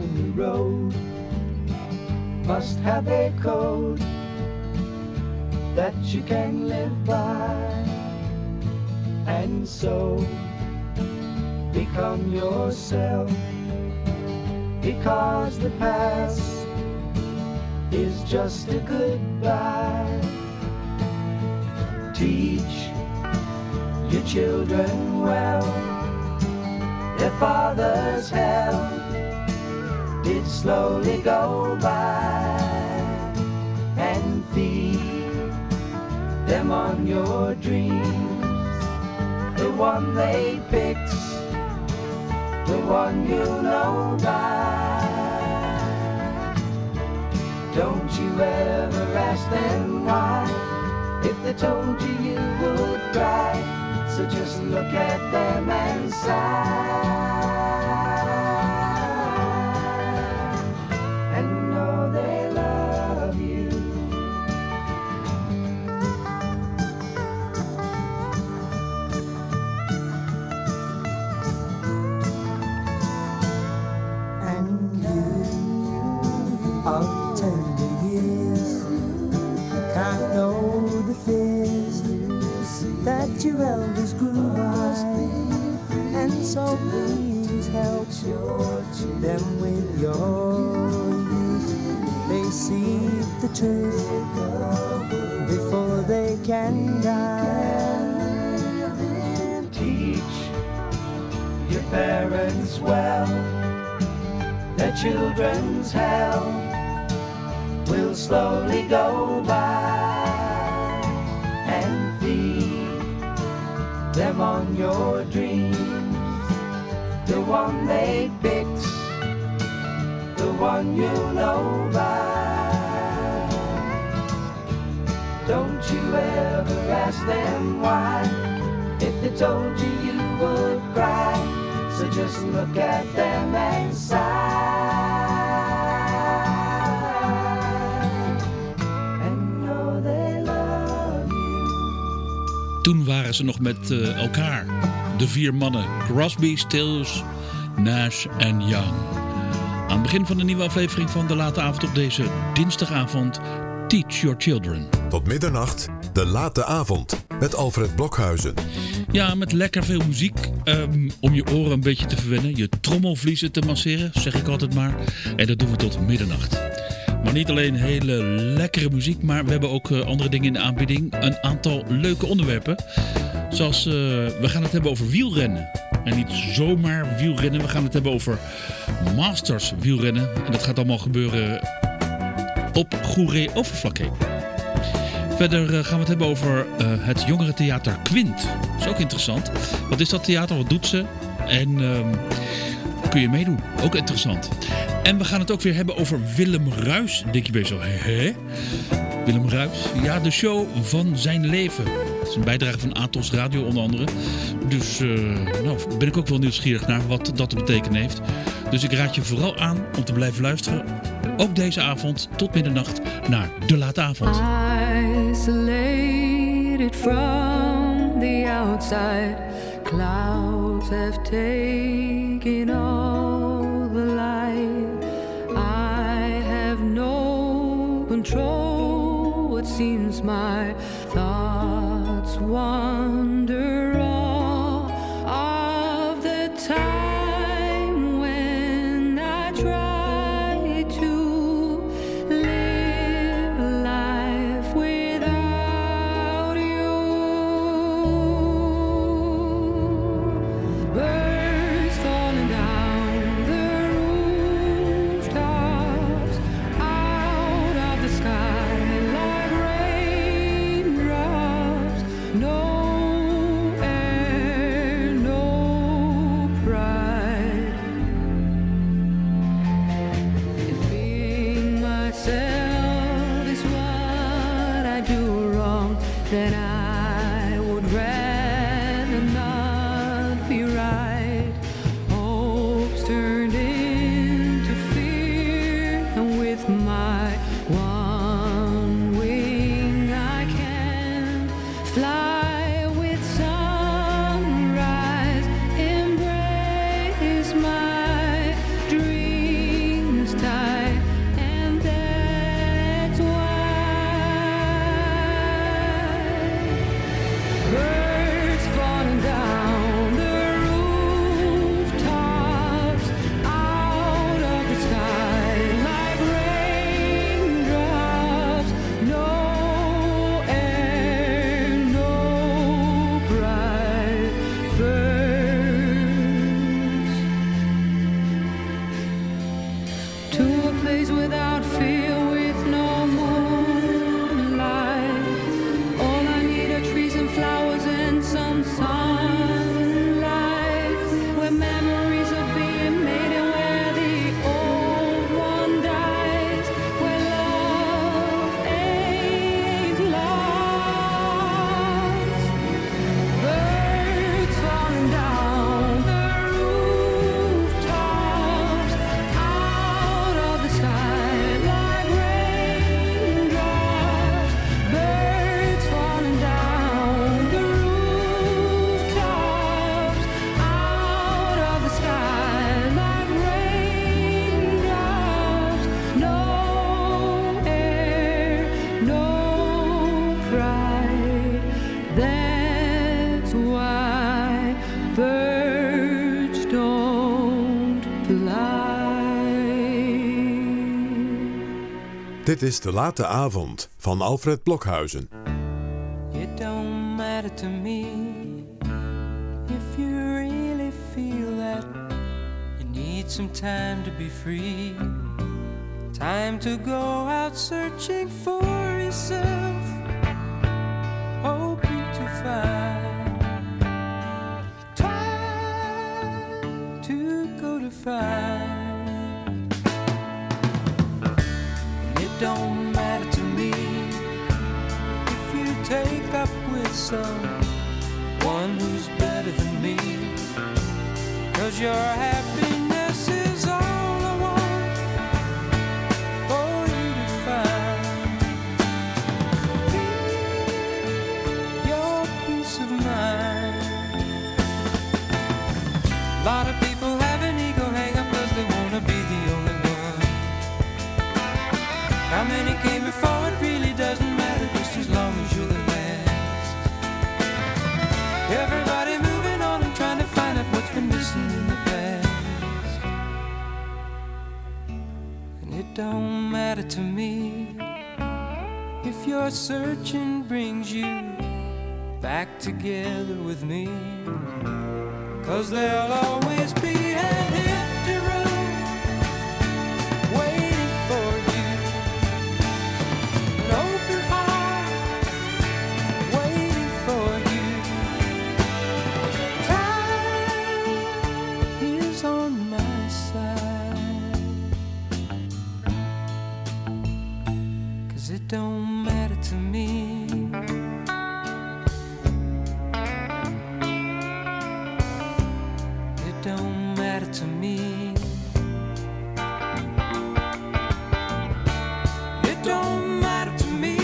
the road must have a code that you can live by, and so become yourself, because the past is just a goodbye. Teach your children well, their father's hell did slowly go by, and feed them on your dreams, the one they picked, the one you know by. Don't you ever ask them why, if they told you you would cry, so just look at them and sigh. Your elders grew by, and so please help them with your youth. They seek the truth before they can die. Teach your parents well, their children's hell will slowly go by, and feed them on your dreams, the one they picked, the one you know by. Don't you ever ask them why, if they told you you would cry, so just look at them and sigh. Toen waren ze nog met elkaar. De 4 mannen. Crosby, Stills, Nash en Young. Aan het begin van de nieuwe aflevering van De Late Avond op deze dinsdagavond. Teach Your Children. Tot middernacht, De Late Avond. Met Alfred Blokhuizen. Ja, met lekker veel muziek. Om je oren een beetje te verwennen. Je trommelvliezen te masseren, zeg ik altijd maar. En dat doen we tot middernacht. Maar niet alleen hele lekkere muziek, maar we hebben ook andere dingen in de aanbieding. Een aantal leuke onderwerpen. Zoals, we gaan het hebben over wielrennen. En niet zomaar wielrennen, we gaan het hebben over Masters wielrennen. En dat gaat allemaal gebeuren op Goeree-Overflakkee. Verder gaan we het hebben over het jongerentheater Quint. Dat is ook interessant. Wat is dat theater, wat doet ze? En kun je meedoen, ook interessant. En we gaan het ook weer hebben over Willem Ruijs. Dan denk je bij zo, hè? Willem Ruijs? Ja, de show van zijn leven. Het is een bijdrage van Atos Radio onder andere. Dus ben ik ook wel nieuwsgierig naar wat dat te betekenen heeft. Dus ik raad je vooral aan om te blijven luisteren. Ook deze avond tot middernacht naar De Late Avond. Isolated from the outside, clouds have taken all the light. I have no control, it seems my thoughts wander all of the time when I try to live life without you. Birds falling down the rooftops, out of the sky like raindrops. No air, no pride. If being myself is what I do wrong, then I would rather not be right. Hopes turned into fear, and with my one wing I can fly with sunrise, embrace my dream days without fear, with no moonlight. All I need are trees and flowers and some sunlight, where memories are being made and where the old one dies, where love ain't lost. Birds falling down the rooftops, out of the sky like raindrops. Birds falling down the rooftops, out of the sky like raindrops. No air, no pride. That's why birds don't fly. Dit is De Late Avond van Alfred Blokhuizen. It don't matter to me if you really feel that you need some time to be free, time to go out searching for yourself, hoping to find time to go to find. It don't matter to me if you take up with someone who's better than me, 'cause your happiness is all I want for you to find. Your peace of mind. A lot of people have an ego hang up 'cause they wanna be the only one. How many came before, it really doesn't matter, just as long as you're the last. Everybody moving on and trying to find out what's been missing in the past. And it don't matter to me if your searching brings you back together with me, 'cause there'll always be an empty room waiting for you, an open heart waiting for you. Time is on my side, 'cause it don't matter to me. It don't matter to me. It don't matter to me.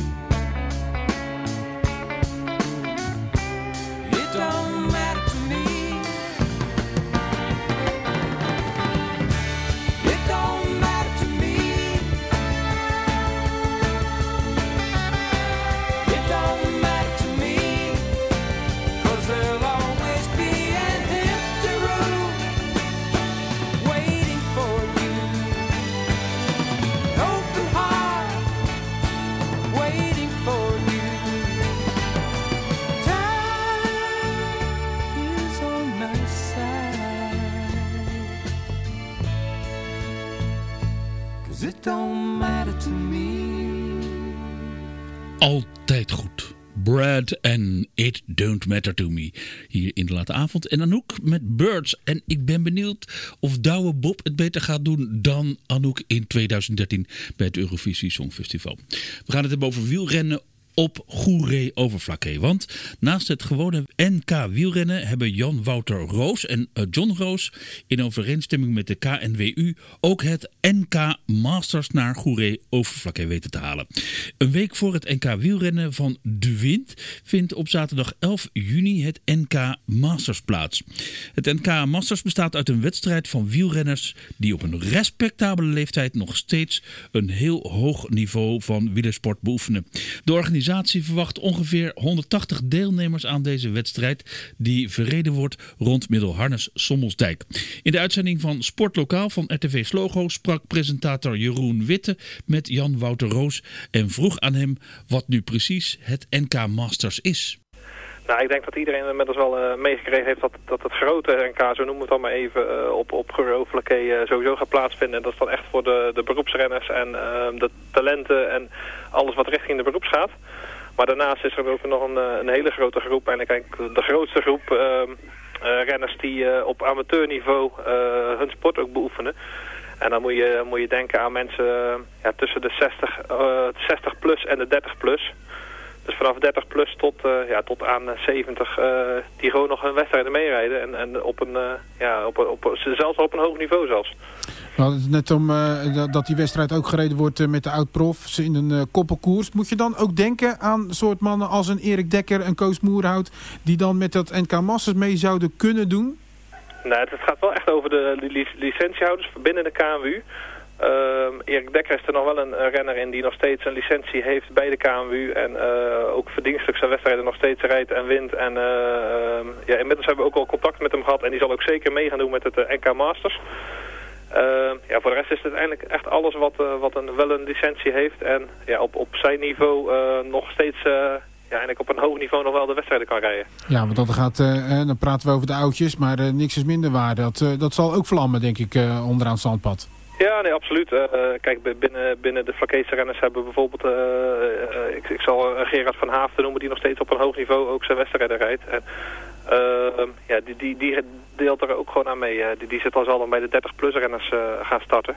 It don't matter to me. It don't matter to me. It don't matter to me, 'cause there'll always be an empty room waiting for you, an open heart waiting for you. Time is on my side, 'cause it don't matter to me. Altijd goed. Brad en It Don't Matter To Me. Hier in De Late Avond. En Anouk met Birds. En ik ben benieuwd of Douwe Bob het beter gaat doen dan Anouk in 2013 bij het Eurovisie Songfestival. We gaan het hebben over wielrennen op Goeree-Overflakkee. Want naast het gewone NK wielrennen hebben Jan Wouter Roos en John Roos in overeenstemming met de KNWU ook het NK Masters naar Goeree-Overflakkee weten te halen. Een week voor het NK wielrennen van De Wind vindt op zaterdag 11 juni het NK Masters plaats. Het NK Masters bestaat uit een wedstrijd van wielrenners die op een respectabele leeftijd nog steeds een heel hoog niveau van wielersport beoefenen. De organisatie verwacht ongeveer 180 deelnemers aan deze wedstrijd die verreden wordt rond Middelharnis-Sommelsdijk. In de uitzending van Sportlokaal van RTV Slogo sprak presentator Jeroen Witte met Jan Wouter Roos en vroeg aan hem wat nu precies het NK Masters is. Nou, ik denk dat iedereen inmiddels wel meegekregen heeft dat het grote NK, zo noemen we het dan maar even, op Giro-Vlakke sowieso gaat plaatsvinden. En dat is dan echt voor de beroepsrenners en de talenten en alles wat richting de beroeps gaat. Maar daarnaast is er ook nog een hele grote groep, eigenlijk de grootste groep renners die op amateurniveau hun sport ook beoefenen. En dan moet je denken aan mensen tussen de 60 plus en de 30 plus. Dus vanaf 30 plus tot aan 70 die gewoon nog hun wedstrijden meerijden. En op zelfs op een hoog niveau zelfs. We hadden het net om dat die wedstrijd ook gereden wordt met de oud-profs in een koppelkoers. Moet je dan ook denken aan soort mannen als een Erik Dekker en Koos Moerhout die dan met dat NK Masters mee zouden kunnen doen? Nee, het gaat wel echt over de licentiehouders binnen de KNWU. Erik Dekker is er nog wel een renner in die nog steeds een licentie heeft bij de KNWU. En ook verdienstelijk zijn wedstrijden nog steeds rijdt en wint. En inmiddels hebben we ook al contact met hem gehad. En die zal ook zeker mee gaan doen met het NK Masters. Voor de rest is het eigenlijk echt alles wat wel een licentie heeft. En op zijn niveau nog steeds... eigenlijk op een hoog niveau nog wel de wedstrijden kan rijden. Ja, want dan praten we over de oudjes, maar niks is minder waar. Dat zal ook vlammen, denk ik, onderaan het zandpad. Ja, nee, absoluut. Kijk, binnen de Vlakese renners hebben we bijvoorbeeld... ik zal Gerard van Haafden noemen, die nog steeds op een hoog niveau ook zijn wedstrijden rijdt. En, die deelt er ook gewoon aan mee. Die zit al zal dan bij de 30-plus renners gaan starten.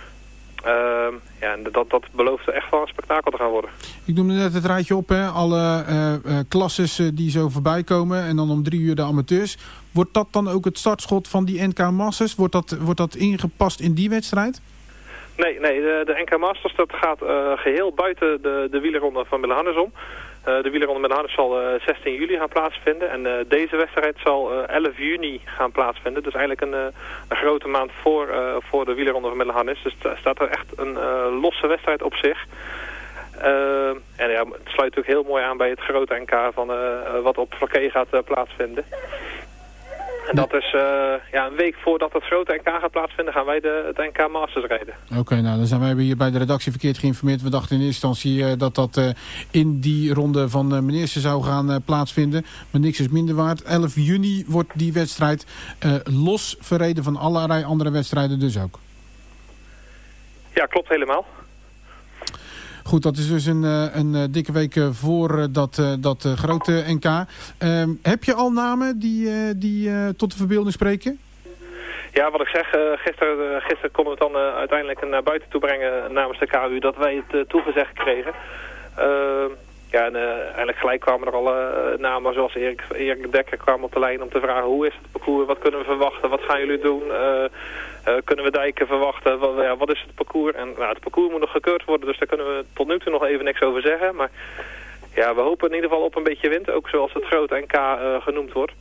En dat belooft echt wel een spektakel te gaan worden. Ik noemde net het rijtje op, hè? Alle klasses die zo voorbij komen en dan om 3 uur de amateurs. Wordt dat dan ook het startschot van die NK Masters? Wordt dat ingepast in die wedstrijd? Nee, de NK Masters dat gaat geheel buiten de wielerronde van Middelharnis om. De wielerronde Middelharnis zal 16 juli gaan plaatsvinden. En deze wedstrijd zal 11 juni gaan plaatsvinden. Dus eigenlijk een grote maand voor de wielerronde van Middelharnis. Dus er staat er echt een losse wedstrijd op zich. Het sluit ook heel mooi aan bij het grote NK van wat op Vlakke gaat plaatsvinden. En dat is een week voordat het grote NK gaat plaatsvinden, gaan wij het NK Masters rijden. Oké, dan zijn wij hier bij de redactie verkeerd geïnformeerd. We dachten in eerste instantie dat in die ronde van Meneersen zou gaan plaatsvinden. Maar niks is minder waard. 11 juni wordt die wedstrijd los verreden van allerlei andere wedstrijden dus ook. Ja, klopt helemaal. Goed, dat is dus een dikke week voor dat grote NK. Heb je al namen die tot de verbeelding spreken? Ja, wat ik zeg, gisteren konden we het dan uiteindelijk naar buiten toe brengen namens de KU dat wij het toegezegd kregen. Eigenlijk gelijk kwamen er alle namen zoals Erik Dekker kwam op de lijn om te vragen hoe is het parcours, wat kunnen we verwachten, wat gaan jullie doen, kunnen we dijken verwachten, wat is het parcours. En het parcours moet nog gekeurd worden, dus daar kunnen we tot nu toe nog even niks over zeggen. Maar ja, we hopen in ieder geval op een beetje wind, ook zoals het grote NK genoemd wordt.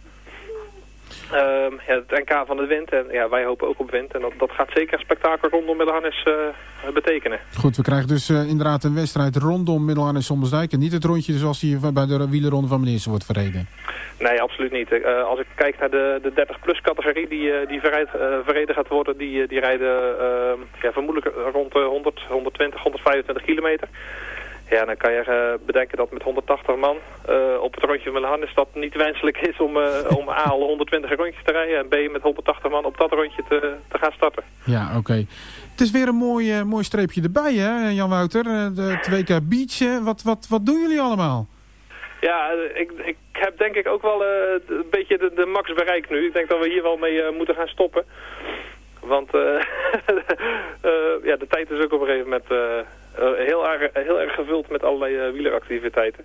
Het NK van de wind en wij hopen ook op wind. En dat gaat zeker een spektakel rondom Middelharnis betekenen. Goed, we krijgen dus inderdaad een wedstrijd rondom Middelharnis-Sommersdijk. En niet het rondje zoals die bij de wielerronde van Meneersen wordt verreden. Nee, absoluut niet. Als ik kijk naar de 30-plus categorie die verreden gaat worden, die rijden vermoedelijk rond 100, 120, 125 kilometer. Ja, dan kan je bedenken dat met 180 man op het rondje van Middelharnis dat niet wenselijk is om A al 120 rondjes te rijden en B met 180 man op dat rondje te gaan starten. Ja, oké. Het is weer een mooi streepje erbij, hè, Jan Wouter? De 2K Beach, wat doen jullie allemaal? Ja, ik heb denk ik ook wel een beetje de max bereikt nu. Ik denk dat we hier wel mee moeten gaan stoppen. Want de tijd is ook op een gegeven moment heel erg gevuld met allerlei wieleractiviteiten.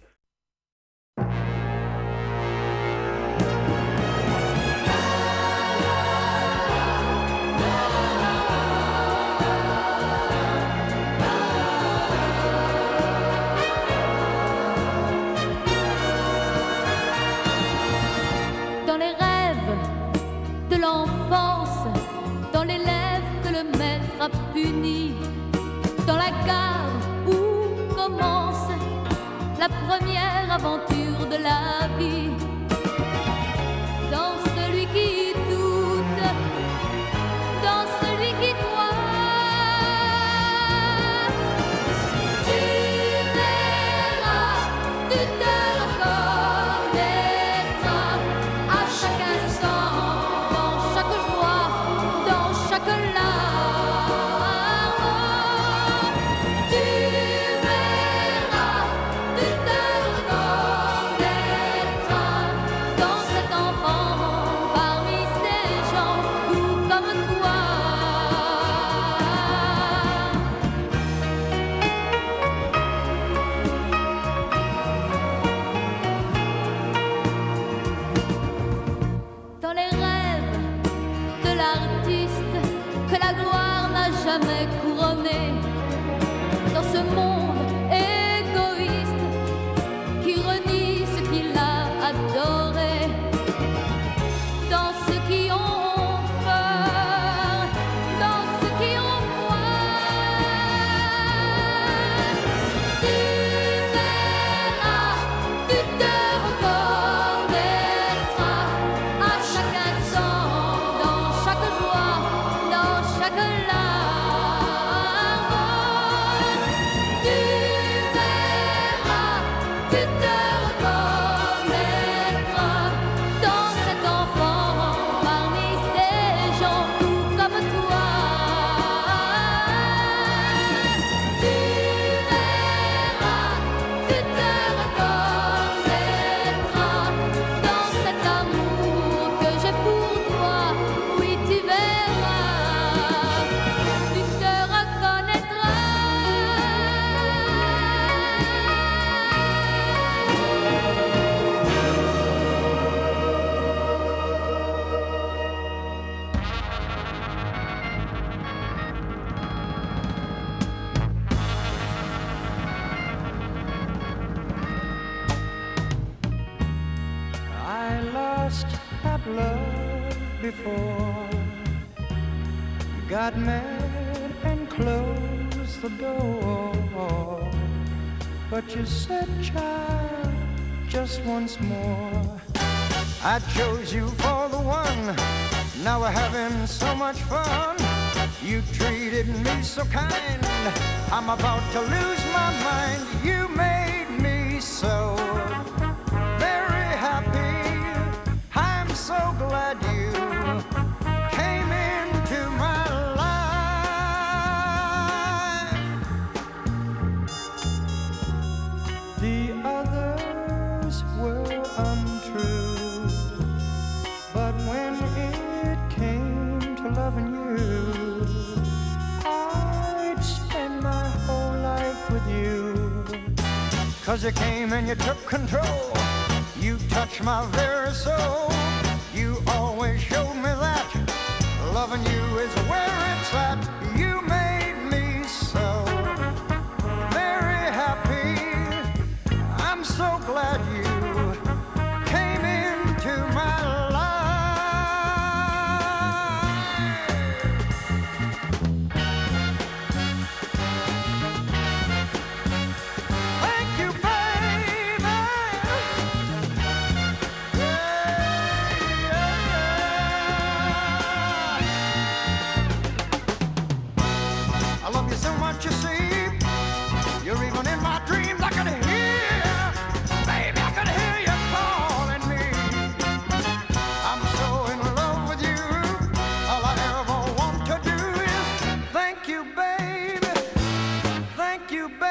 Dans les rêves de l'enfance, dans les lèvres que le maître a puni, dans la gare où commence la première aventure de la vie, dans celui qui doute, dans celui qui croit, tu verras, tu te reconnaîtras. jamais couronné dans ce monde égoïste qui renie ce qu'il a adoré, dans ceux qui ont peur, dans ceux qui ont foi. Tu verras, tu te reconnaîtras à chaque instant, dans chaque joie, dans chaque larme. Tu verras, tu te reconnaîtras dans cet enfant parmi ces gens tout comme toi. Tu verras, tu te reconnaîtras dans cet amour que j'ai pour toi. Oui, tu verras, tu te reconnaîtras. I lost that love before, got mad and closed the door. But you said, child, just once more. I chose you for the one, now we're having so much fun. You treated me so kind, I'm about to lose my mind. You made me so very happy. I'm so glad you came into my life. The others were untrue, but when it came to loving you, I'd spend my whole life with you. 'Cause you came and you took control, you touched my very soul. You always showed me that loving you is where it's at. You made me so very happy. I'm so glad you came into my life. Thank you, baby. I love you so much, you see. You're even in my dreams. I can hear, baby, I can hear you calling me. I'm so in love with you. All I ever want to do is thank you, baby. Thank you, baby.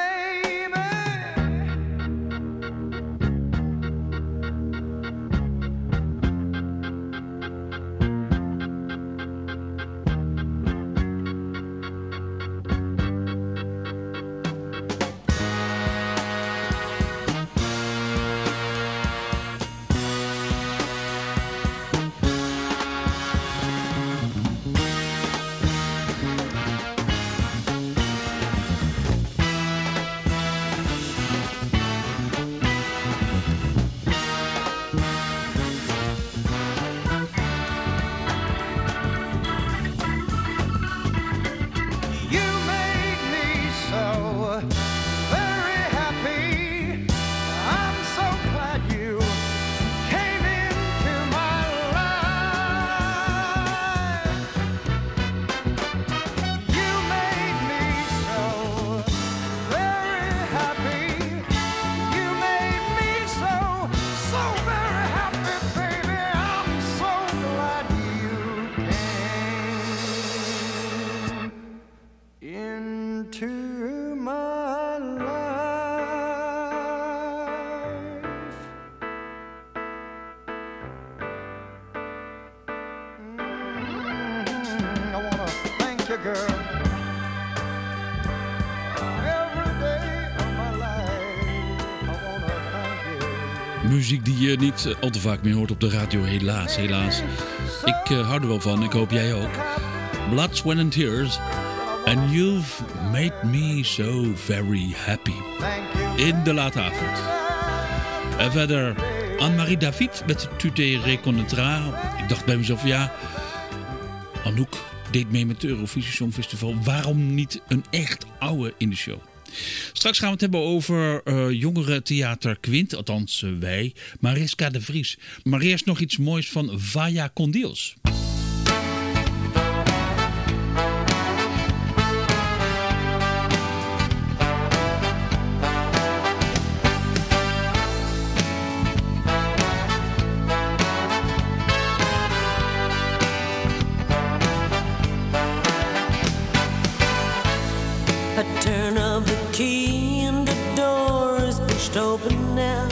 You made me so very happy. I'm so glad you came into my life. You made me so very happy. You made me so very happy, baby. I'm so glad you came into my life. I wanna thank you, girl, every day of my life. I wanna thank you. Muziek die je niet al te vaak meer hoort op de radio, helaas, helaas. Ik hou er wel van, ik hoop jij ook. Blood, Sweat and Tears. And you've made me so very happy. In de late avond. En verder Anne-Marie David met Tu te reconnaîtras. Ik dacht bij mezelf, ja, Anouk deed mee met het Eurovisie Songfestival. Waarom niet een echt oude in de show? Straks gaan we het hebben over jongerentheater Quint, althans wij, Mariska de Vries. Maar eerst nog iets moois van Vaya con Dios. A turn of the key and the door is pushed open now.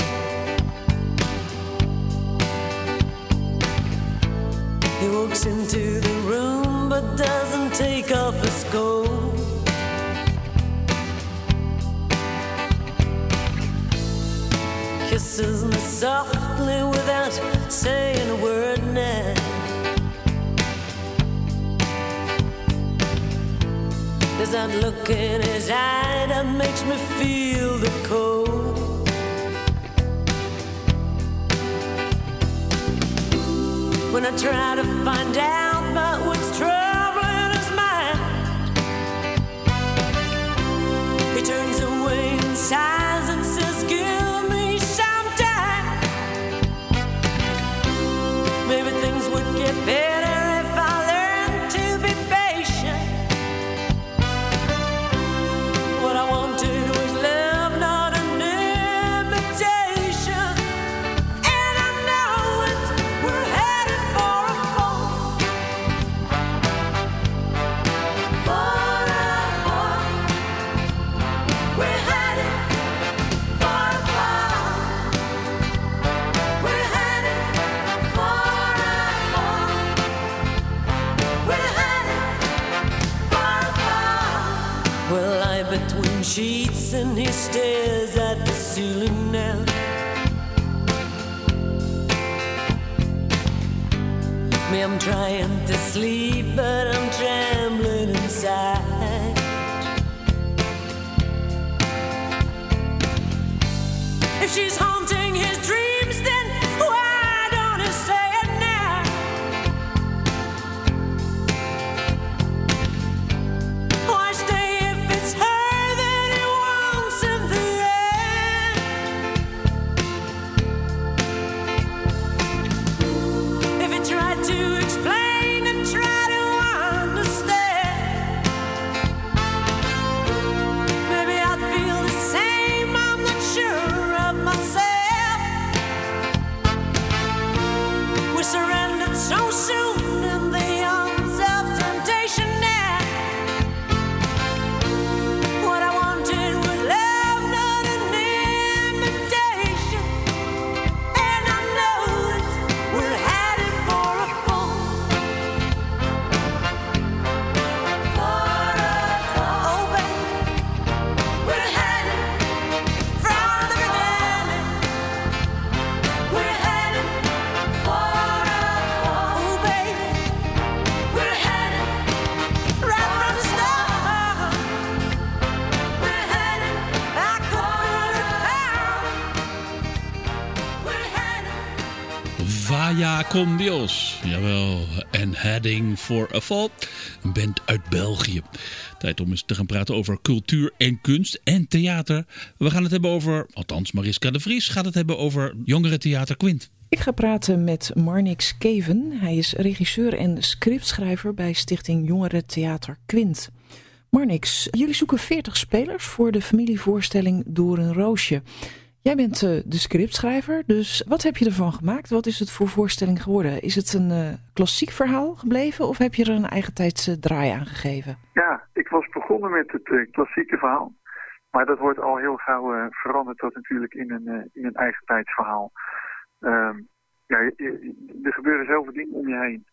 He walks into the room but doesn't take off his coat. Kisses me softly without saying a word now. There's that look in his eye that makes me feel the cold. When I try to find out about what's troubling his mind, he turns away and sighs and says, give me some time. Maybe things would get better if I learned to be patient. What I wanted was love, not an imitation. And I know we're headed for a fall. For a fall. We're headed for a fall. We're headed for a fall. We're headed for a fall. We'll lie between sheets and he stares at the ceiling now. Me, I'm trying to sleep, but I'm trembling inside. If she's haunting his dreams, then why don't he say it now? Why stay if it's her that he wants in the end? If he tried to explain and try to understand, maybe I'd feel the same. I'm not sure of myself. We surrendered so soon in the arms of temptation now. What I wanted was love, not an imitation. And I know we're headed for a fall. For a fall. Oh, baby, we're headed from the beginning. We're headed for a fall. Oh, baby, we're headed right from the start. We're headed, I could feel it now. We're headed. Vaya con Dios. Jawel, en Heading for a Fall. Een band uit België. Tijd om eens te gaan praten over cultuur en kunst en theater. We gaan het hebben over, althans Mariska de Vries gaat het hebben over jongerentheater Quint. Ik ga praten met Marnix Keven. Hij is regisseur en scriptschrijver bij Stichting Jongerentheater Quint. Marnix, jullie zoeken 40 spelers voor de familievoorstelling Door een Roosje. Jij bent de scriptschrijver, dus wat heb je ervan gemaakt? Wat is het voor voorstelling geworden? Is het een klassiek verhaal gebleven of heb je er een eigentijdse draai aan gegeven? Ja, ik was begonnen met het klassieke verhaal. Maar dat wordt al heel gauw veranderd tot natuurlijk in een eigentijds verhaal. Er gebeuren zoveel dingen om je heen.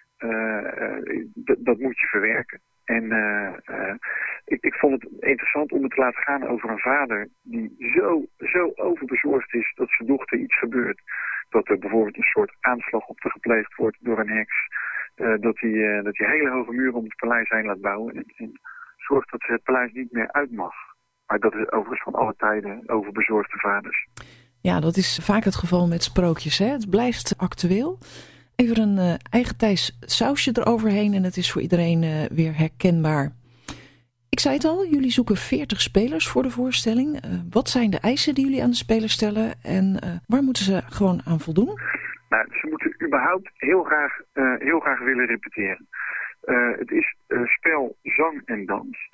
Dat moet je verwerken. En ik vond het interessant om het te laten gaan over een vader die zo overbezorgd is dat zijn dochter iets gebeurt. Dat er bijvoorbeeld een soort aanslag op haar gepleegd wordt door een heks. Dat hij hele hoge muren om het paleis heen laat bouwen. En zorgt dat ze het paleis niet meer uit mag. Maar dat is overigens van alle tijden over bezorgde vaders. Ja, dat is vaak het geval met sprookjes. Hè? Het blijft actueel. Even een eigentijds sausje eroverheen en het is voor iedereen weer herkenbaar. Ik zei het al, jullie zoeken 40 spelers voor de voorstelling. Wat zijn de eisen die jullie aan de spelers stellen en waar moeten ze gewoon aan voldoen? Nou, ze moeten überhaupt heel graag willen repeteren. Het is spel, zang en dans.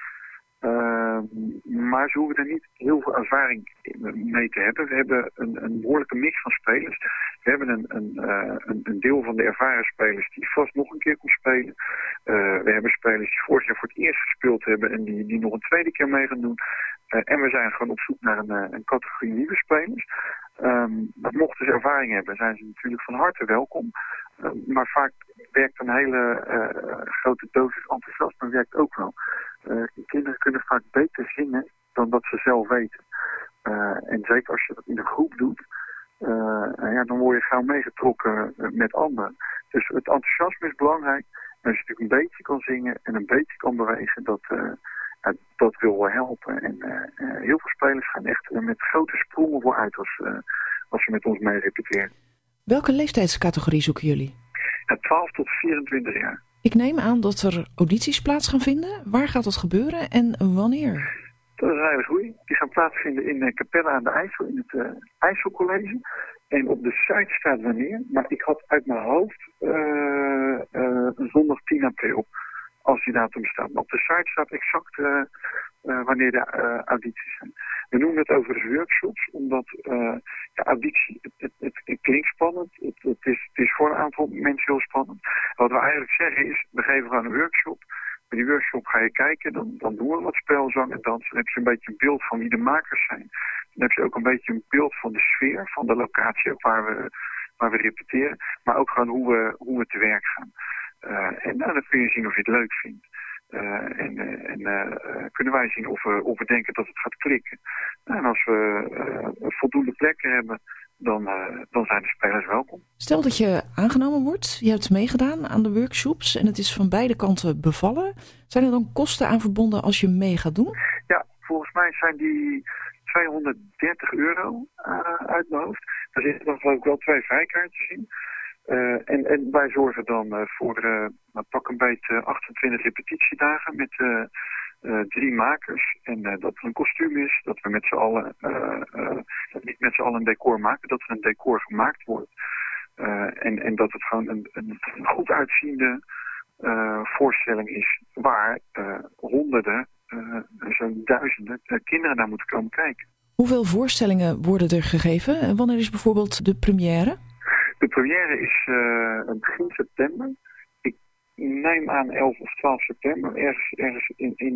Maar ze hoeven er niet heel veel ervaring mee te hebben. We hebben een behoorlijke mix van spelers. We hebben een deel van de ervaren spelers die vast nog een keer kon spelen. We hebben spelers die vorig jaar voor het eerst gespeeld hebben en die nog een tweede keer mee gaan doen. En we zijn gewoon op zoek naar een categorie nieuwe spelers. Mochten ze ervaring hebben, zijn ze natuurlijk van harte welkom. Maar vaak werkt een hele grote dosis enthousiasme werkt ook wel. Kinderen kunnen vaak beter zingen dan dat ze zelf weten. En zeker als je dat in een groep doet, dan word je gauw meegetrokken met anderen. Dus het enthousiasme is belangrijk. En als je natuurlijk een beetje kan zingen en een beetje kan bewegen, dat wil wel helpen. En heel veel spelers gaan echt met grote sprongen vooruit als ze met ons mee repeteren. Welke leeftijdscategorie zoeken jullie? 12 tot 24 jaar. Ik neem aan dat er audities plaats gaan vinden. Waar gaat dat gebeuren en wanneer? Dat is een hele goeie. Die gaan plaatsvinden in Capelle aan de IJssel, in het IJsselcollege. En op de site staat wanneer. Maar ik had uit mijn hoofd zondag 10 april. Als die datum staat. Maar op de site staat exact wanneer de audities zijn. We noemen het overigens workshops, omdat de auditie, het klinkt spannend. Het is voor een aantal mensen heel spannend. Wat we eigenlijk zeggen is, we geven gewoon een workshop. Bij die workshop ga je kijken, dan doen we wat spel, zang en dans. Dan heb je een beetje een beeld van wie de makers zijn. Dan heb je ook een beetje een beeld van de sfeer, van de locatie ook waar we repeteren. Maar ook gewoon hoe we te werk gaan. En dan kun je zien of je het leuk vindt. Kunnen wij zien of we denken dat het gaat klikken. En als we voldoende plekken hebben, dan zijn de spelers welkom. Stel dat je aangenomen wordt, je hebt meegedaan aan de workshops en het is van beide kanten bevallen. Zijn er dan kosten aan verbonden als je mee gaat doen? Ja, volgens mij zijn die €230 uit mijn hoofd. Daar zitten dan geloof ik wel 2 vrijkaartjes in. En wij zorgen dan voor pak een beetje 28 repetitiedagen met 3 makers. En dat er een kostuum is, dat we met z'n allen, niet met z'n allen een decor maken, dat er een decor gemaakt wordt. En dat het gewoon een goed uitziende voorstelling is waar honderden, zo'n duizenden kinderen naar moeten komen kijken. Hoeveel voorstellingen worden er gegeven? En wanneer is bijvoorbeeld de première? De première is begin september. Ik neem aan 11 of 12 september. Ergens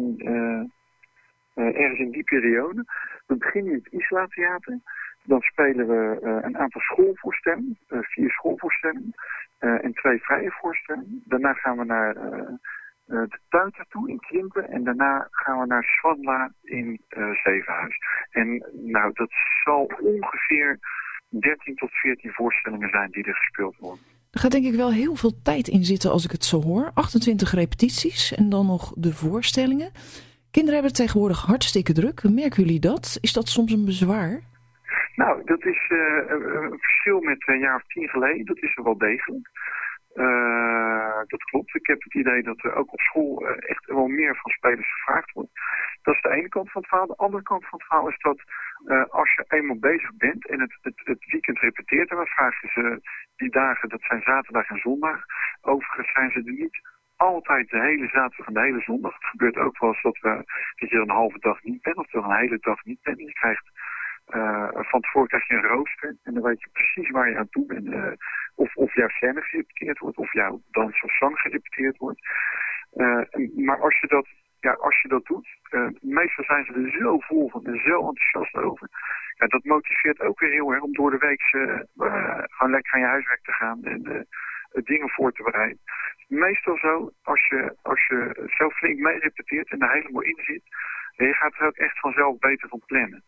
in die periode. We beginnen in het Isla Theater. Dan spelen we een aantal schoolvoorstellingen. 4 schoolvoorstellingen. En 2 vrije voorstellingen. Daarna gaan we naar de Tuiter toe in Krimpen. En daarna gaan we naar Swanla in Zevenhuis. En nou, dat zal ongeveer 13 tot 14 voorstellingen zijn die er gespeeld worden. Er gaat denk ik wel heel veel tijd in zitten als ik het zo hoor. 28 repetities en dan nog de voorstellingen. Kinderen hebben het tegenwoordig hartstikke druk. Merken jullie dat? Is dat soms een bezwaar? Nou, dat is een verschil met een jaar of 10 geleden. Dat is er wel degelijk. Dat klopt. Ik heb het idee dat er ook op school echt wel meer van spelers gevraagd wordt. Dat is de ene kant van het verhaal. De andere kant van het verhaal is dat als je eenmaal bezig bent en het weekend repeteert, en dan vragen ze die dagen, dat zijn zaterdag en zondag. Overigens zijn ze er niet altijd de hele zaterdag en de hele zondag. Het gebeurt ook wel eens dat je er een halve dag niet bent of er een hele dag niet bent. Je krijgt van tevoren krijg je een rooster en dan weet je precies waar je aan toe bent. Of jouw scène gerepeteerd wordt, of jouw dans of zang gerepeteerd wordt. Maar als je dat doet, meestal zijn ze er zo vol van en zo enthousiast over. Ja, dat motiveert ook weer heel erg om door de week gewoon lekker aan je huiswerk te gaan en dingen voor te bereiden. Meestal zo, als je zo flink mee repeteert en er helemaal in zit, je gaat er ook echt vanzelf beter van plannen.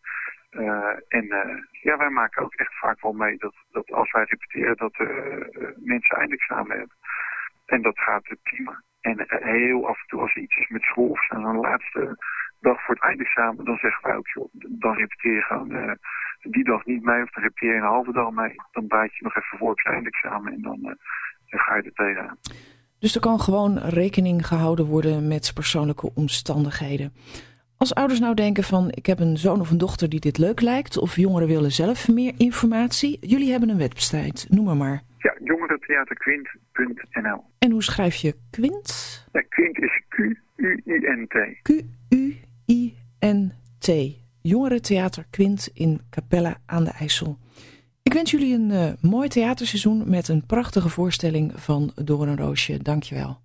Wij maken ook echt vaak wel mee dat als wij repeteren dat mensen eindexamen hebben. En dat gaat prima. En heel af en toe als er iets is met school of zo'n laatste dag voor het eindexamen, dan zeggen wij ook, joh, dan repeteer je gewoon die dag niet mee of dan repeteer je een halve dag mee. Dan baat je nog even voor het eindexamen en dan ga je er tegenaan. Dus er kan gewoon rekening gehouden worden met persoonlijke omstandigheden. Als ouders nou denken van ik heb een zoon of een dochter die dit leuk lijkt, of jongeren willen zelf meer informatie, jullie hebben een website, noem maar. Ja, jongerentheaterquint.nl. En hoe schrijf je Quint? Ja, Quint is Q-U-I-N-T. Q-U-I-N-T. Jongerentheater Quint in Capelle aan de IJssel. Ik wens jullie een mooi theaterseizoen met een prachtige voorstelling van Doornroosje. Dankjewel.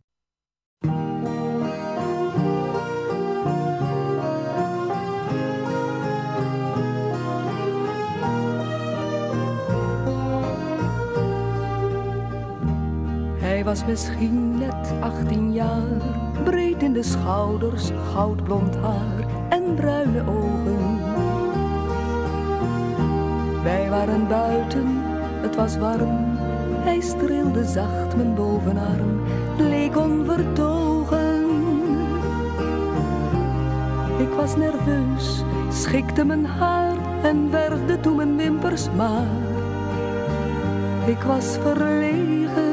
Hij was misschien net 18 jaar, breed in de schouders, goudblond haar en bruine ogen. Wij waren buiten, het was warm, hij streelde zacht mijn bovenarm, leek onvertogen. Ik was nerveus, schikte mijn haar en verfde toen mijn wimpers maar. Ik was verlegen.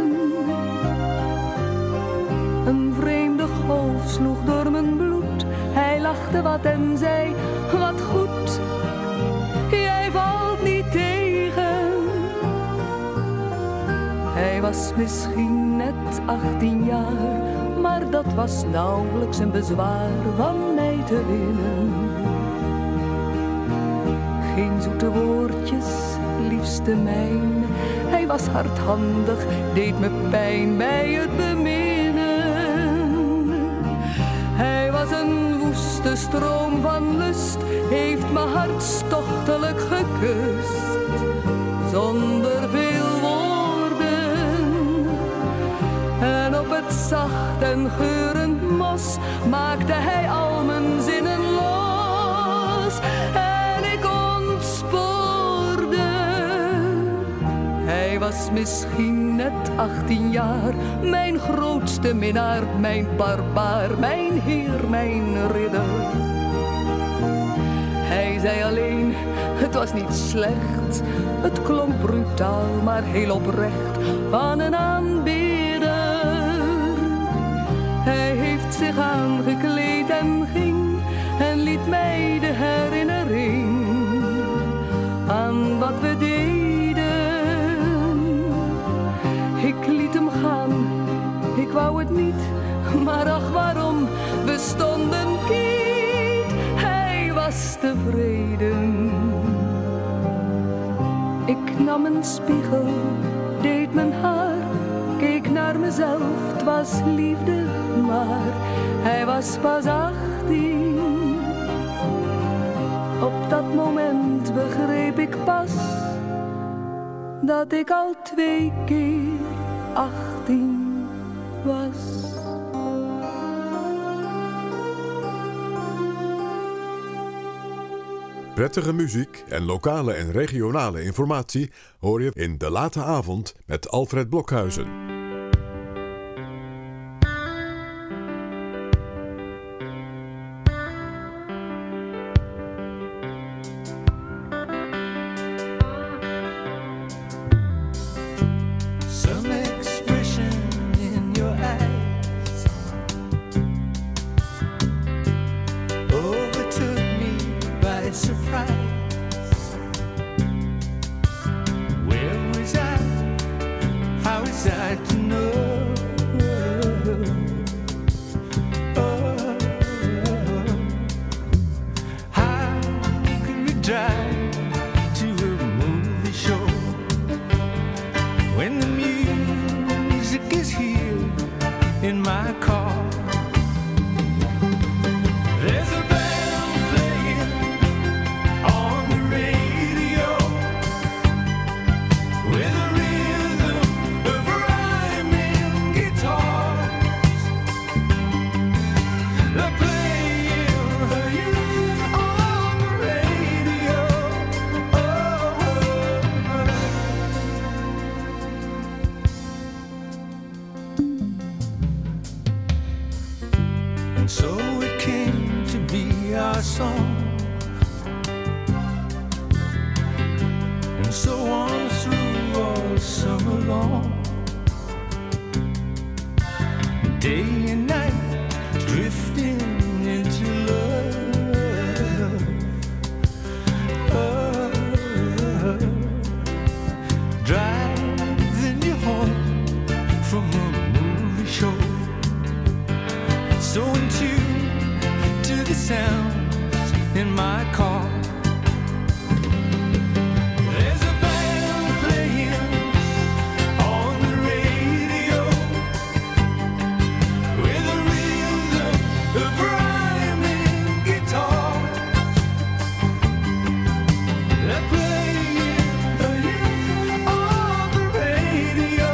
Een vreemde golf sloeg door mijn bloed. Hij lachte wat en zei, wat goed. Jij valt niet tegen. Hij was misschien net 18 jaar, maar dat was nauwelijks een bezwaar van mij te winnen. Geen zoete woordjes, liefste mijn. Hij was hardhandig, deed me pijn bij het beminnen. Hij was een woeste stroom van lust, heeft me hartstochtelijk gekust, zonder veel woorden. En op het zacht en geurend mos maakte hij al mijn zinnen los. En ik ontspoorde. Hij was misschien net 18 jaar, mijn grootste minnaar, mijn barbaar, mijn heer, mijn ridder. Hij zei alleen, het was niet slecht, het klonk brutaal, maar heel oprecht, van een aanbidder. Hij heeft zich aangekleed en ging, en liet mij de herinnering aan wat we deden. Ik liet hem gaan, ik wou het niet, maar ach waarom, we stonden kiet, hij was tevreden. Ik nam een spiegel, deed mijn haar, keek naar mezelf, het was liefde, maar hij was pas 18. Op dat moment begreep ik pas dat ik al 2 keer 18 was. Prettige muziek en lokale en regionale informatie hoor je in De Late Avond met Alfred Blokhuizen. On our song. And so on through all summer long. Day and night, drifting into love. Driving you home from a movie show. So in tune to the sounds in my car. There's a band playing on the radio with a rhythm of rhyming guitar. They're playing on the radio.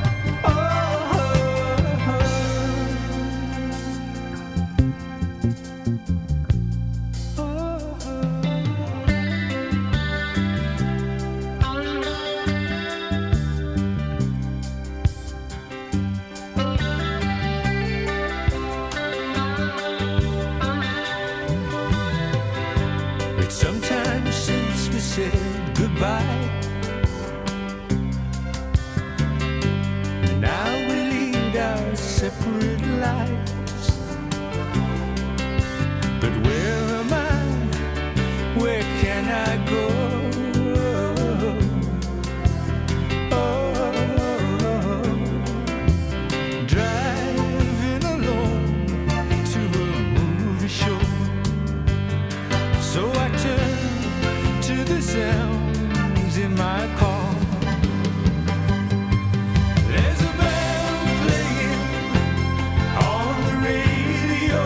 It's sometimes since we said goodbye. Now we lead our separate lives. But where am I? Where can I go? Driving alone to a movie show. So I turn to the sounds in my car. There's a band playing on the radio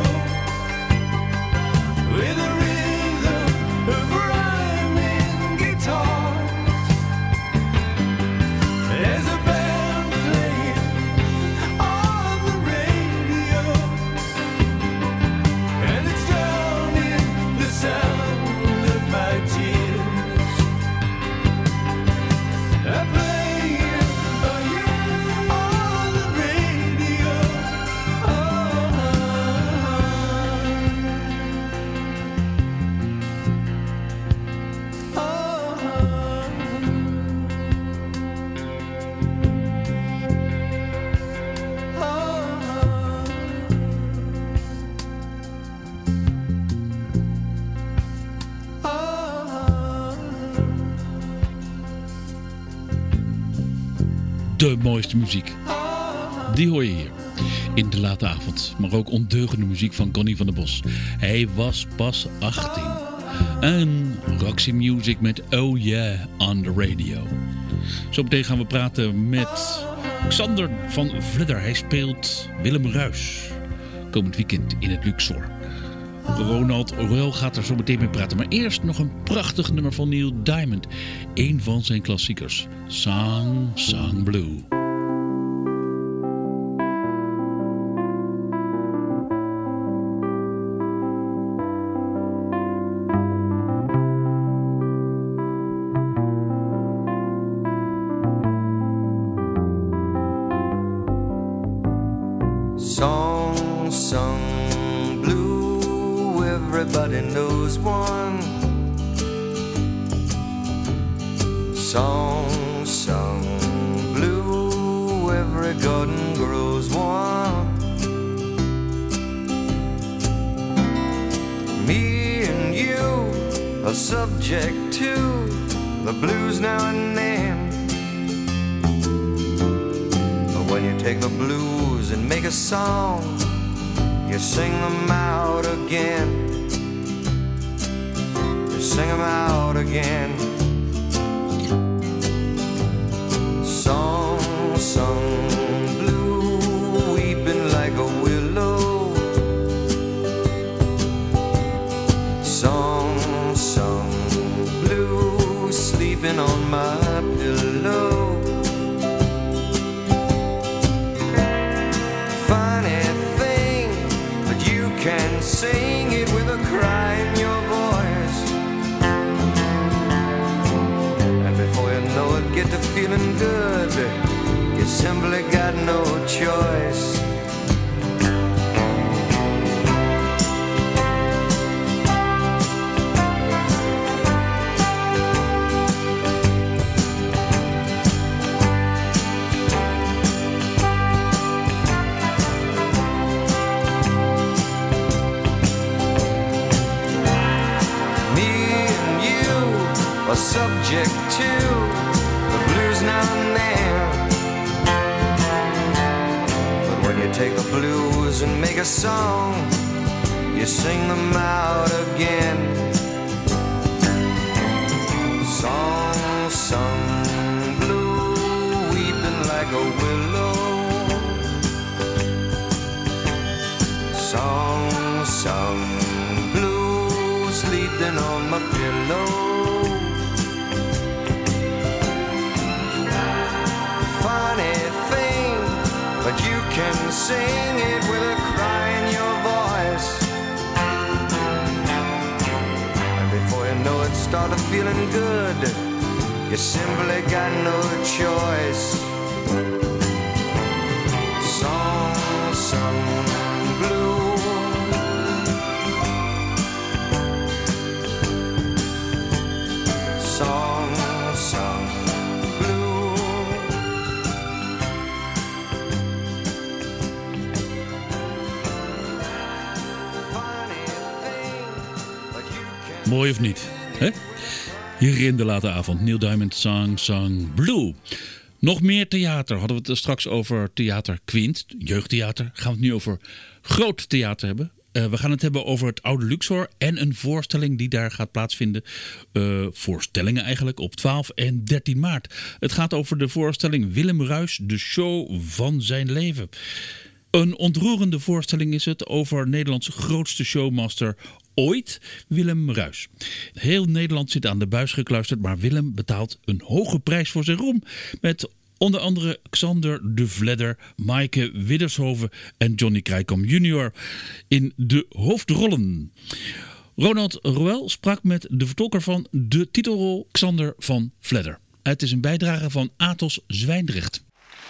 with a rhythm of rhyming guitars. There's a band playing on the radio, and it's drowning the sound of my tears. I'm playing on the radio. De mooiste muziek. Die hoor je hier. In de late avond. Maar ook ondeugende muziek van Connie van der Bos. Hij was pas 18. En Roxy Music met Oh Yeah on the Radio. Zometeen gaan we praten met Xander van Vledder. Hij speelt Willem Ruis. Komend weekend in het Luxor. Ronald Royal gaat er zo meteen mee praten. Maar eerst nog een prachtig nummer van Neil Diamond. Een van zijn klassiekers. Song Song Blue. Song sung blue, everybody knows one. Song sung blue, every garden grows one. Me and you are subject to the blues now and then. But when you take the blues and make a song, you sing them out again. You sing them out again. Song sung blue, weeping like a willow. Song sung blue, sleeping on my pillow. Sing it with a cry in your voice, and before you know it, get to feeling good. You simply got no choice. or subject to the blues now and then. But when you take the blues and make a song, you sing them out again. Song sung blue, weeping like a willow. Song sung blue, sleeping on my pillow. Funny thing, but you can sing it with a cry in your voice. And before you know it, started feeling good. You simply got no choice. Song sung blue. Song sung blue. Mooi of niet, hè? Hier in de late avond, Neil Diamond, Song Blue. Nog meer theater. Hadden we het straks over Theater Quint, jeugdtheater. Gaan we het nu over groot theater hebben. We gaan het hebben over het Oude Luxor en een voorstelling die daar gaat plaatsvinden. Voorstellingen eigenlijk op 12 en 13 maart. Het gaat over de voorstelling Willem Ruijs, de show van zijn leven. Een ontroerende voorstelling is het over Nederlands grootste showmaster ooit, Willem Ruijs. Heel Nederland zit aan de buis gekluisterd, maar Willem betaalt een hoge prijs voor zijn roem. Met onder andere Xander de Vledder, Maaike Widdershoven en Johnny Krijkom junior in de hoofdrollen. Ronald Roel sprak met de vertolker van de titelrol, Xander van Vledder. Het is een bijdrage van Athos Zwijndrecht.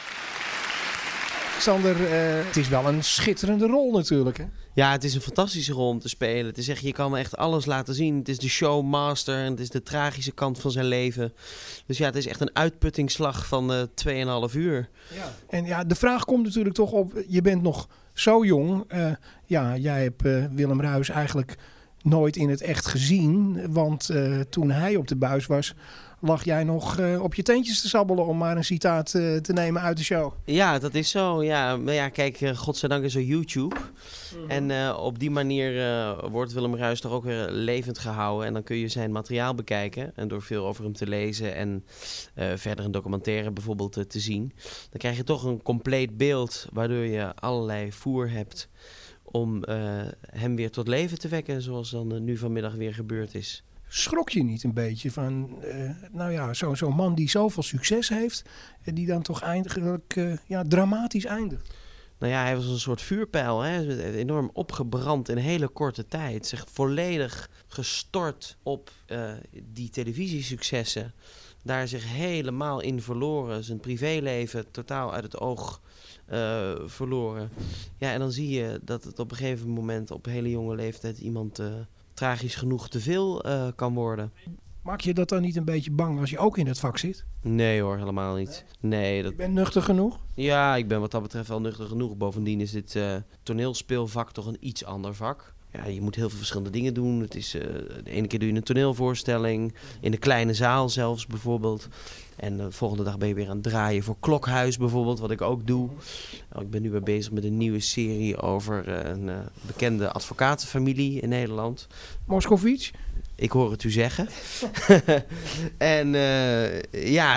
Xander, het is wel een schitterende rol natuurlijk, hè? Ja, het is een fantastische rol om te spelen. Het is echt, je kan me echt alles laten zien. Het is de showmaster en het is de tragische kant van zijn leven. Dus ja, het is echt een uitputtingsslag van 2,5 uur. Ja. En ja, de vraag komt natuurlijk toch op, je bent nog zo jong. Ja, jij hebt Willem Ruijs eigenlijk nooit in het echt gezien. Want toen hij op de buis was, lag jij nog op je teentjes te sabbelen, om maar een citaat te nemen uit de show. Ja, dat is zo. Ja, maar ja, kijk, godzijdank is er YouTube. En op die manier wordt Willem Ruijs toch ook weer levend gehouden. En dan kun je zijn materiaal bekijken. En door veel over hem te lezen en verder een documentaire bijvoorbeeld te zien, dan krijg je toch een compleet beeld, waardoor je allerlei voer hebt om hem weer tot leven te wekken, zoals dan nu vanmiddag weer gebeurd is. Schrok je niet een beetje van, nou ja, zo'n man die zoveel succes heeft, die dan toch eigenlijk dramatisch eindigt? Nou ja, hij was een soort vuurpijl, hè? Enorm opgebrand in een hele korte tijd. Zich volledig gestort op die televisiesuccessen. Daar zich helemaal in verloren. Zijn privéleven totaal uit het oog verloren. Ja, en dan zie je dat het op een gegeven moment op hele jonge leeftijd iemand tragisch genoeg te veel kan worden. Maak je dat dan niet een beetje bang als je ook in het vak zit? Nee hoor, helemaal niet. Nee, Je bent nuchter genoeg? Ja, ik ben wat dat betreft wel nuchter genoeg. Bovendien is dit toneelspeelvak toch een iets ander vak. Ja, je moet heel veel verschillende dingen doen. Het is, de ene keer doe je een toneelvoorstelling, in de kleine zaal zelfs bijvoorbeeld. En de volgende dag ben je weer aan het draaien voor Klokhuis bijvoorbeeld, wat ik ook doe. Ik ben nu weer bezig met een nieuwe serie over een bekende advocatenfamilie in Nederland. Moskovits? Ik hoor het u zeggen. En ja,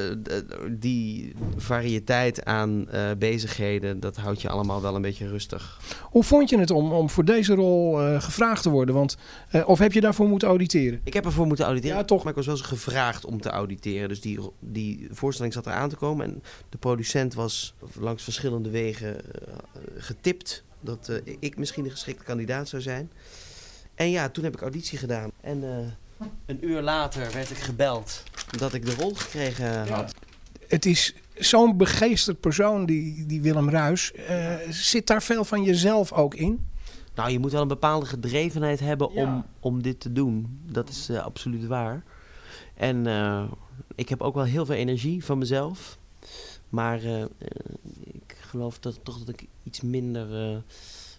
die variëteit aan bezigheden, dat houdt je allemaal wel een beetje rustig. Hoe vond je het om voor deze rol gevraagd te worden? Want, of heb je daarvoor moeten auditeren? Ik heb ervoor moeten auditeren, ja, toch? Maar ik was wel eens gevraagd om te auditeren. Dus die voorstelling zat eraan te komen. En de producent was langs verschillende wegen getipt dat ik misschien een geschikte kandidaat zou zijn. En ja, toen heb ik auditie gedaan. En een uur later werd ik gebeld dat ik de rol gekregen had. Het is zo'n begeesterd persoon, die Willem Ruijs. Zit daar veel van jezelf ook in? Nou, je moet wel een bepaalde gedrevenheid hebben om dit te doen. Dat is absoluut waar. En ik heb ook wel heel veel energie van mezelf. Maar ik geloof dat ik iets minder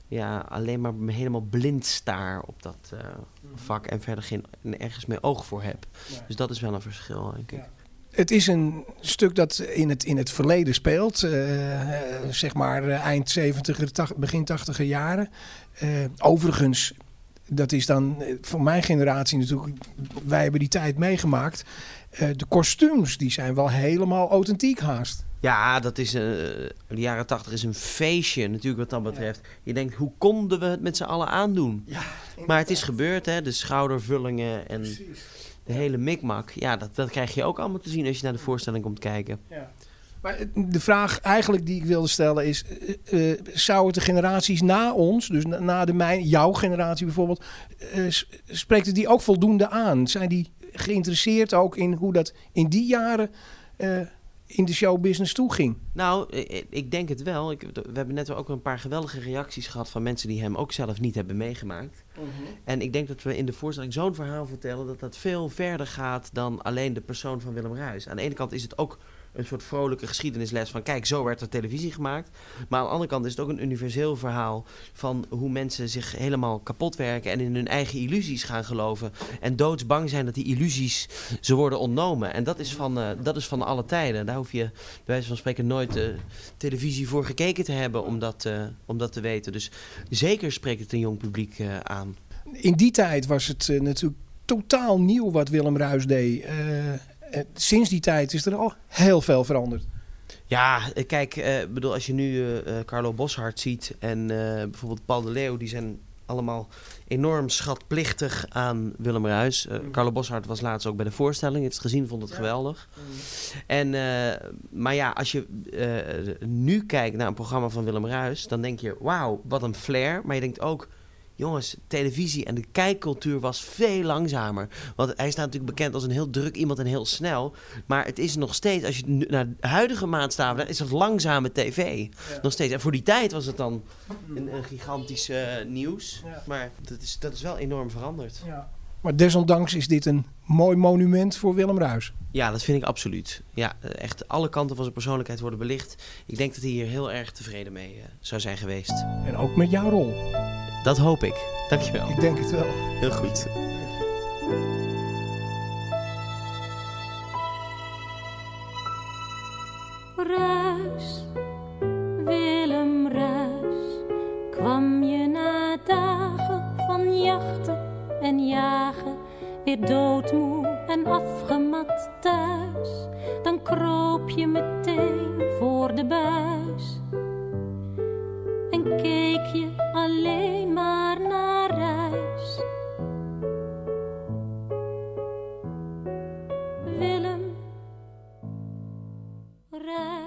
alleen maar helemaal blind staar op dat vak en verder ergens meer oog voor heb. Ja. Dus dat is wel een verschil, denk ik. Ja. Het is een stuk dat in het verleden speelt, zeg maar eind 70er, begin 80er jaren. Overigens, dat is dan voor mijn generatie natuurlijk, wij hebben die tijd meegemaakt. De kostuums, die zijn wel helemaal authentiek haast. Ja, dat is de jaren 80 is een feestje natuurlijk wat dat betreft. Ja. Je denkt, hoe konden we het met z'n allen aandoen? Ja, maar het is gebeurd, hè? De schoudervullingen en de hele mikmak. Ja, dat krijg je ook allemaal te zien als je naar de voorstelling komt kijken. Ja. Maar de vraag eigenlijk die ik wilde stellen is, zou het de generaties na ons, dus na jouw generatie bijvoorbeeld, spreekt het die ook voldoende aan? Zijn die geïnteresseerd ook in hoe dat in die jaren in de showbusiness toeging? Nou, ik denk het wel. We hebben net ook een paar geweldige reacties gehad van mensen die hem ook zelf niet hebben meegemaakt. En ik denk dat we in de voorstelling zo'n verhaal vertellen dat veel verder gaat dan alleen de persoon van Willem Ruijs. Aan de ene kant is het ook een soort vrolijke geschiedenisles van kijk, zo werd er televisie gemaakt. Maar aan de andere kant is het ook een universeel verhaal van hoe mensen zich helemaal kapot werken en in hun eigen illusies gaan geloven. En doodsbang zijn dat die illusies ze worden ontnomen. En dat is van alle tijden. Daar hoef je bij wijze van spreken nooit televisie voor gekeken te hebben om dat te weten. Dus zeker spreekt het een jong publiek aan. In die tijd was het natuurlijk totaal nieuw wat Willem Ruijs deed. Sinds die tijd is er al heel veel veranderd. Ja, kijk, bedoel, als je nu Carlo Boszhard ziet en bijvoorbeeld Paul de Leeuw, die zijn allemaal enorm schatplichtig aan Willem Ruijs. Carlo Boszhard was laatst ook bij de voorstelling, heeft het gezien, vond het geweldig. Maar ja, als je nu kijkt naar een programma van Willem Ruijs, dan denk je, wauw, wat een flair. Maar je denkt ook, jongens, televisie en de kijkcultuur was veel langzamer. Want hij staat natuurlijk bekend als een heel druk iemand en heel snel. Maar het is nog steeds, als je naar de huidige maatstaven, is het langzame tv. Ja. Nog steeds. En voor die tijd was het dan een gigantisch nieuws. Ja. Maar dat is wel enorm veranderd. Ja. Maar desondanks is dit een mooi monument voor Willem Ruijs. Ja, dat vind ik absoluut. Ja, echt alle kanten van zijn persoonlijkheid worden belicht. Ik denk dat hij hier heel erg tevreden mee zou zijn geweest. En ook met jouw rol. Dat hoop ik. Dankjewel. Ik denk het wel. Heel goed. Ruijs, Willem Ruijs, kwam je na dagen van jachten en jagen weer doodmoe en afgemat thuis, dan kroop je meteen voor de buis en keek je alleen maar naar Ruijs. Willem Ruijs.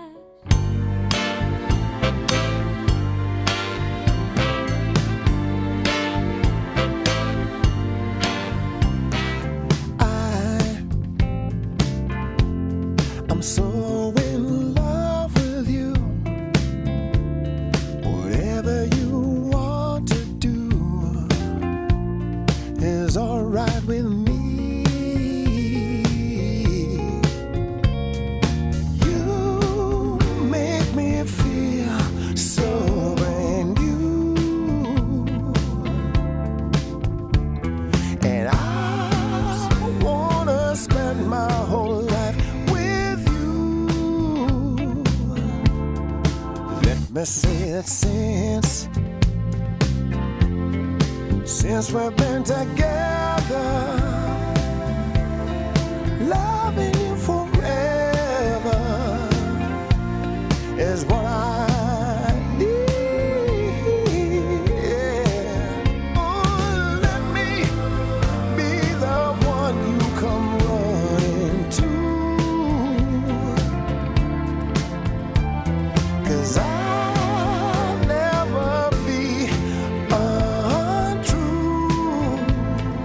I'm so in love with you. Whatever you want to do is alright with me. You make me feel so brand new, and I wanna spend my whole life with you. Let me say it since we've been together, loving you forever is what I need. Oh, let me be the one you come running to, 'cause I'll never be untrue.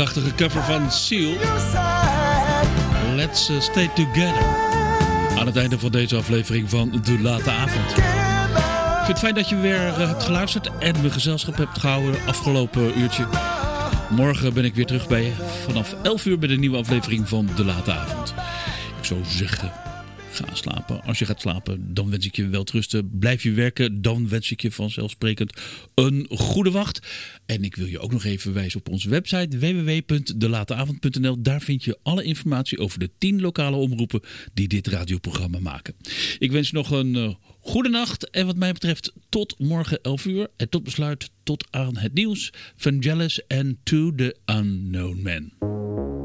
prachtige cover van Seal. Let's Stay Together. Aan het einde van deze aflevering van De Late Avond. Ik vind het fijn dat je weer hebt geluisterd en mijn gezelschap hebt gehouden afgelopen uurtje. Morgen ben ik weer terug bij je vanaf 11 uur bij de nieuwe aflevering van De Late Avond. Ik zou zeggen, ga slapen. Als je gaat slapen, dan wens ik je welterusten. Blijf je werken, dan wens ik je vanzelfsprekend een goede wacht. En ik wil je ook nog even wijzen op onze website www.delateavond.nl. Daar vind je alle informatie over de 10 lokale omroepen die dit radioprogramma maken. Ik wens je nog een goede nacht en wat mij betreft tot morgen 11 uur. En tot besluit tot aan het nieuws. Vangelis and To The Unknown Man.